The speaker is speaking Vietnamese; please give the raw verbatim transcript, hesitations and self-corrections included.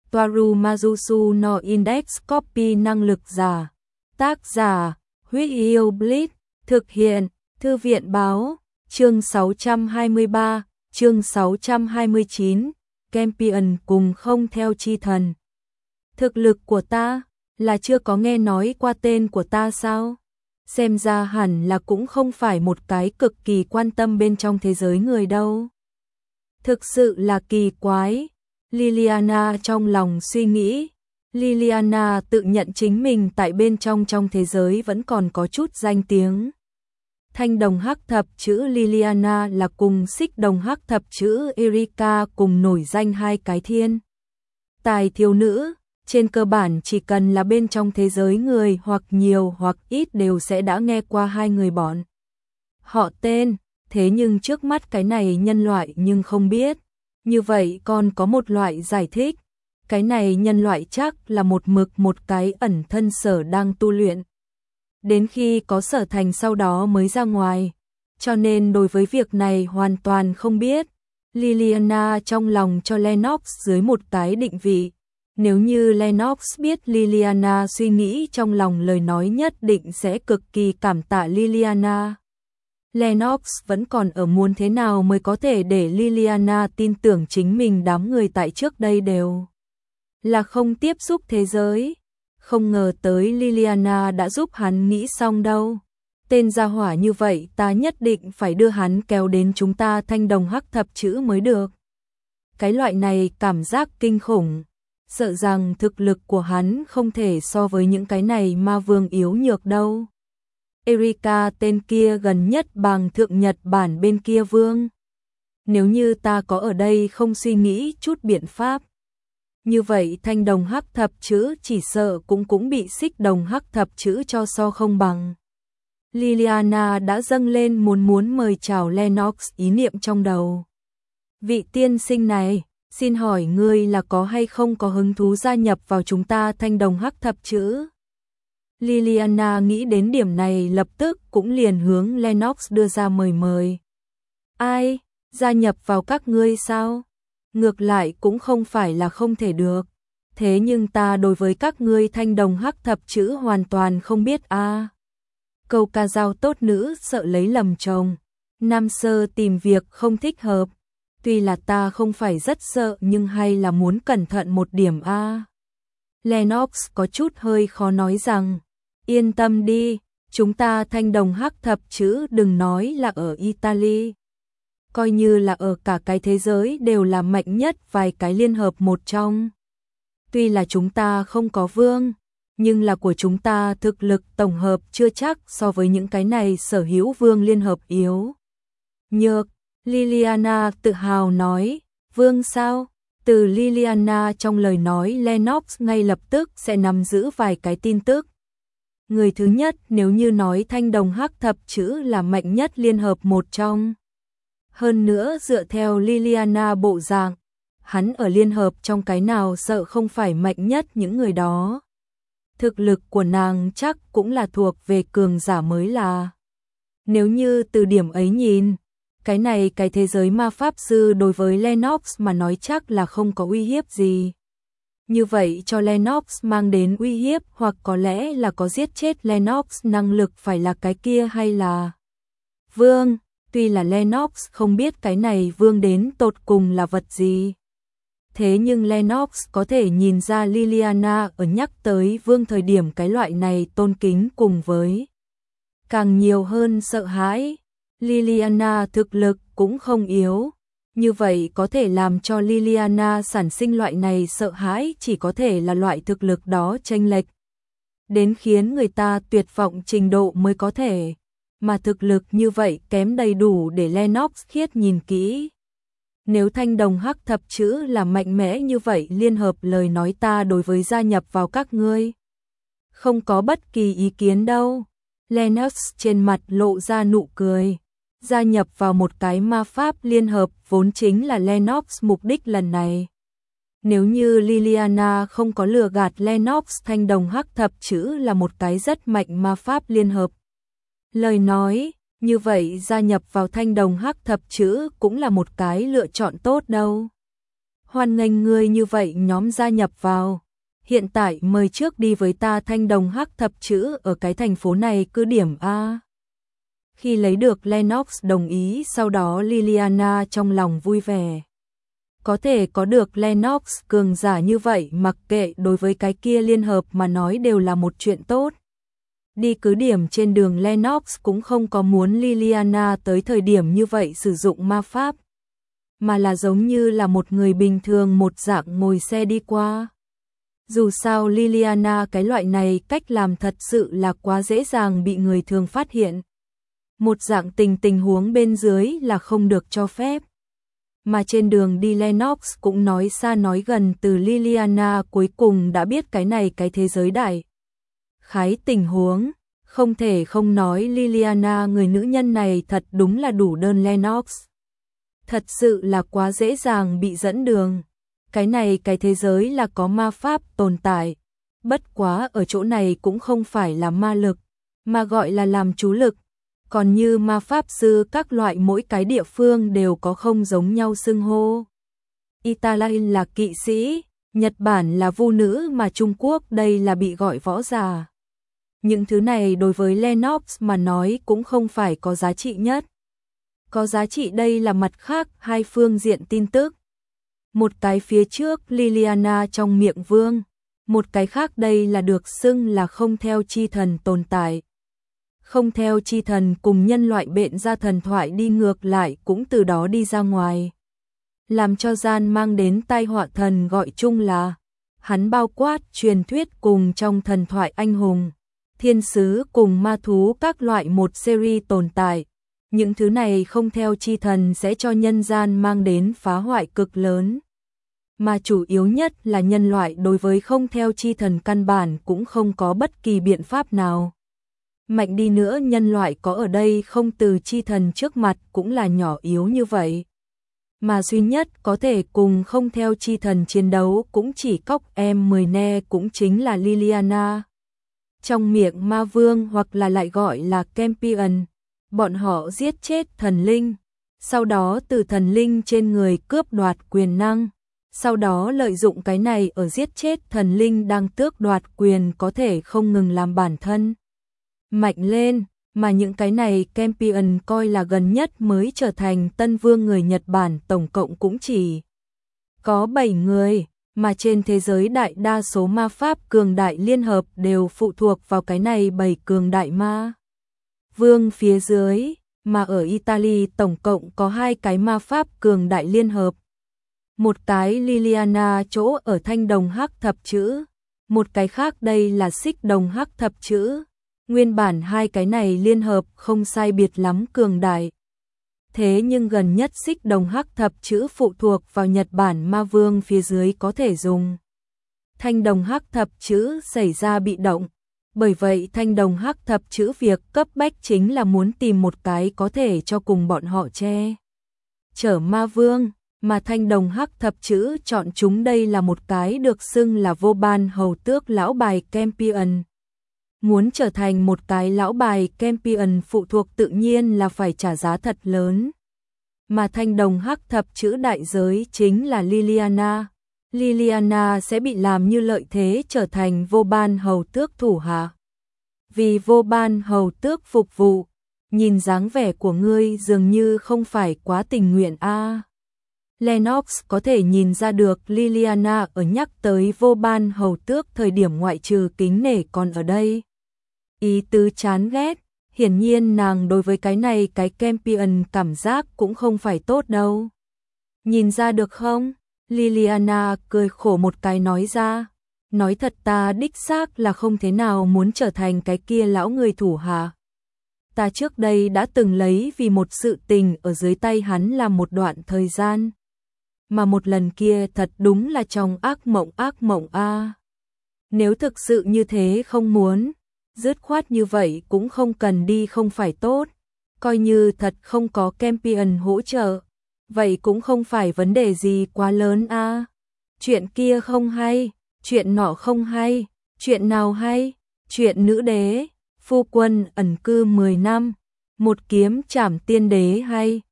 Toaru Majusu no Index Copy năng lực giả. Tác giả, Huyết Yêu Blitz, thực hiện, Thư viện báo, chương sáu trăm hai mươi ba, chương sáu trăm hai mươi chín, Campion cùng không theo chi thần. Thực lực của ta, là chưa có nghe nói qua tên của ta sao? Xem ra hẳn là cũng không phải một cái cực kỳ quan tâm bên trong thế giới người đâu. Thực sự là kỳ quái. Liliana trong lòng suy nghĩ. Liliana tự nhận chính mình tại bên trong trong thế giới vẫn còn có chút danh tiếng. Thanh đồng hắc thập chữ Liliana là cùng xích đồng hắc thập chữ Erika cùng nổi danh hai cái thiên tài thiếu nữ. Trên cơ bản chỉ cần là bên trong thế giới người hoặc nhiều hoặc ít đều sẽ đã nghe qua hai người bọn họ tên. Thế nhưng trước mắt cái này nhân loại nhưng không biết. Như vậy còn có một loại giải thích. Cái này nhân loại chắc là một mực một cái ẩn thân sở đang tu luyện. Đến khi có sở thành sau đó mới ra ngoài. Cho nên đối với việc này hoàn toàn không biết. Liliana trong lòng cho Lennox dưới một cái định vị. Nếu như Lennox biết Liliana suy nghĩ trong lòng lời nói nhất định sẽ cực kỳ cảm tạ Liliana. Lennox vẫn còn ở muốn thế nào mới có thể để Liliana tin tưởng chính mình đám người tại trước đây đều là không tiếp xúc thế giới. Không ngờ tới Liliana đã giúp hắn nghĩ xong đâu. Tên gia hỏa như vậy ta nhất định phải đưa hắn kéo đến chúng ta thanh đồng hắc thập chữ mới được. Cái loại này cảm giác kinh khủng. Sợ rằng thực lực của hắn không thể so với những cái này ma vương yếu nhược đâu. Erika tên kia gần nhất bằng thượng Nhật Bản bên kia vương. Nếu như ta có ở đây không suy nghĩ chút biện pháp. Như vậy thanh đồng hắc thập chữ chỉ sợ cũng cũng bị xích đồng hắc thập chữ cho so không bằng. Liliana đã dâng lên muốn muốn mời chào Lennox ý niệm trong đầu. Vị tiên sinh này, xin hỏi ngươi là có hay không có hứng thú gia nhập vào chúng ta thanh đồng hắc thập chữ? Liliana nghĩ đến điểm này lập tức cũng liền hướng Lennox đưa ra mời mời. Ai, gia nhập vào các ngươi sao? Ngược lại cũng không phải là không thể được. Thế nhưng ta đối với các ngươi thanh đồng hắc thập chữ hoàn toàn không biết a. À. Câu ca dao tốt nữ sợ lấy lầm chồng. Nam sơ tìm việc không thích hợp. Tuy là ta không phải rất sợ nhưng hay là muốn cẩn thận một điểm a. À. Lennox có chút hơi khó nói rằng. Yên tâm đi, chúng ta thanh đồng hắc thập chữ đừng nói là ở Italy. Coi như là ở cả cái thế giới đều là mạnh nhất vài cái liên hợp một trong. Tuy là chúng ta không có vương, nhưng là của chúng ta thực lực tổng hợp chưa chắc so với những cái này sở hữu vương liên hợp yếu. Nhược, Liliana tự hào nói, vương sao? Từ Liliana trong lời nói Lennox ngay lập tức sẽ nắm giữ vài cái tin tức. Người thứ nhất nếu như nói thanh đồng hắc thập chữ là mạnh nhất liên hợp một trong. Hơn nữa dựa theo Liliana bộ dạng, hắn ở liên hợp trong cái nào sợ không phải mạnh nhất những người đó. Thực lực của nàng chắc cũng là thuộc về cường giả mới là. Nếu như từ điểm ấy nhìn, cái này cái thế giới ma pháp sư đối với Lennox mà nói chắc là không có uy hiếp gì. Như vậy cho Lennox mang đến uy hiếp hoặc có lẽ là có giết chết Lennox năng lực phải là cái kia hay là vương. Tuy là Lennox không biết cái này vương đến tột cùng là vật gì. Thế nhưng Lennox có thể nhìn ra Liliana ở nhắc tới vương thời điểm cái loại này tôn kính cùng với càng nhiều hơn sợ hãi. Liliana thực lực cũng không yếu. Như vậy có thể làm cho Liliana sản sinh loại này sợ hãi chỉ có thể là loại thực lực đó chênh lệch. Đến khiến người ta tuyệt vọng trình độ mới có thể. Mà thực lực như vậy kém đầy đủ để Lennox khiết nhìn kỹ. Nếu thanh đồng hắc thập chữ là mạnh mẽ như vậy liên hợp lời nói ta đối với gia nhập vào các ngươi. Không có bất kỳ ý kiến đâu. Lennox trên mặt lộ ra nụ cười. Gia nhập vào một cái ma pháp liên hợp vốn chính là Lennox mục đích lần này. Nếu như Liliana không có lừa gạt Lennox thanh đồng hắc thập chữ là một cái rất mạnh ma pháp liên hợp. Lời nói, như vậy gia nhập vào thanh đồng hắc thập chữ cũng là một cái lựa chọn tốt đâu. Hoan nghênh ngươi như vậy nhóm gia nhập vào. Hiện tại mời trước đi với ta thanh đồng hắc thập chữ ở cái thành phố này cứ điểm A. Khi lấy được Lennox đồng ý, sau đó Liliana trong lòng vui vẻ. Có thể có được Lennox cường giả như vậy, mặc kệ đối với cái kia liên hợp mà nói đều là một chuyện tốt. Đi cứ điểm trên đường, Lennox cũng không có muốn Liliana tới thời điểm như vậy sử dụng ma pháp, mà là giống như là một người bình thường một dạng ngồi xe đi qua. Dù sao Liliana cái loại này cách làm thật sự là quá dễ dàng bị người thường phát hiện. Một dạng tình tình huống bên dưới là không được cho phép. Mà trên đường đi Lennox cũng nói xa nói gần, từ Liliana cuối cùng đã biết cái này cái thế giới đại khái tình huống. Không thể không nói Liliana người nữ nhân này thật đúng là đủ đơn Lennox. Thật sự là quá dễ dàng bị dẫn đường. Cái này cái thế giới là có ma pháp tồn tại. Bất quá ở chỗ này cũng không phải là ma lực, mà gọi là làm chú lực. Còn như ma pháp sư các loại, mỗi cái địa phương đều có không giống nhau xưng hô. Italy là kỵ sĩ, Nhật Bản là vu nữ, mà Trung Quốc đây là bị gọi võ giả. Những thứ này đối với Lennox mà nói cũng không phải có giá trị nhất. Có giá trị đây là mặt khác hai phương diện tin tức. Một cái phía trước Liliana trong miệng vương, một cái khác đây là được xưng là không theo chi thần tồn tại. Không theo chi thần cùng nhân loại bện ra thần thoại đi ngược lại cũng từ đó đi ra ngoài. Làm cho gian mang đến tai họa thần gọi chung là hắn, bao quát truyền thuyết cùng trong thần thoại anh hùng, thiên sứ cùng ma thú các loại một series tồn tại. Những thứ này không theo chi thần sẽ cho nhân gian mang đến phá hoại cực lớn. Mà chủ yếu nhất là nhân loại đối với không theo chi thần căn bản cũng không có bất kỳ biện pháp nào. Mạnh đi nữa nhân loại có ở đây không từ chi thần trước mặt cũng là nhỏ yếu như vậy. Mà duy nhất có thể cùng không theo chi thần chiến đấu cũng chỉ cóc em mười ne, cũng chính là Liliana. Trong miệng ma vương hoặc là lại gọi là Campion, bọn họ giết chết thần linh, sau đó từ thần linh trên người cướp đoạt quyền năng, sau đó lợi dụng cái này ở giết chết thần linh đang tước đoạt quyền có thể không ngừng làm bản thân mạnh lên, mà những cái này Campion coi là gần nhất mới trở thành tân vương người Nhật Bản tổng cộng cũng chỉ có bảy người, mà trên thế giới đại đa số ma pháp cường đại liên hợp đều phụ thuộc vào cái này bảy cường đại ma vương phía dưới, mà ở Italy tổng cộng có hai cái ma pháp cường đại liên hợp. Một cái Liliana chỗ ở thanh đồng hắc thập chữ, một cái khác đây là xích đồng hắc thập chữ. Nguyên bản hai cái này liên hợp không sai biệt lắm cường đại. Thế nhưng gần nhất xích đồng hắc thập chữ phụ thuộc vào Nhật Bản ma vương phía dưới có thể dùng. Thanh đồng hắc thập chữ xảy ra bị động. Bởi vậy thanh đồng hắc thập chữ việc cấp bách chính là muốn tìm một cái có thể cho cùng bọn họ che chở ma vương. Mà thanh đồng hắc thập chữ chọn chúng đây là một cái được xưng là vô ban hầu tước lão bài Campion. Muốn trở thành một cái lão bài Campion phụ thuộc tự nhiên là phải trả giá thật lớn. Mà thanh đồng hắc thập chữ đại giới chính là Liliana. Liliana sẽ bị làm như lợi thế trở thành vô ban hầu tước thủ hạ. Vì vô ban hầu tước phục vụ, nhìn dáng vẻ của ngươi dường như không phải quá tình nguyện a. À. Lennox có thể nhìn ra được Liliana ở nhắc tới vô ban hầu tước thời điểm ngoại trừ kính nể còn ở đây ý tứ chán ghét, hiển nhiên nàng đối với cái này cái Campion cảm giác cũng không phải tốt đâu. Nhìn ra được không? Liliana cười khổ một cái nói ra, nói thật ta đích xác là không thế nào muốn trở thành cái kia lão người thủ hạ. Ta trước đây đã từng lấy vì một sự tình ở dưới tay hắn làm một đoạn thời gian. Mà một lần kia thật đúng là trong ác mộng ác mộng a. À. Nếu thực sự như thế không muốn, dứt khoát như vậy cũng không cần đi không phải tốt. Coi như thật không có Campion hỗ trợ, vậy cũng không phải vấn đề gì quá lớn a. À. Chuyện kia không hay, chuyện nọ không hay, chuyện nào hay, chuyện nữ đế, phu quân ẩn cư mười năm, một kiếm trảm tiên đế hay.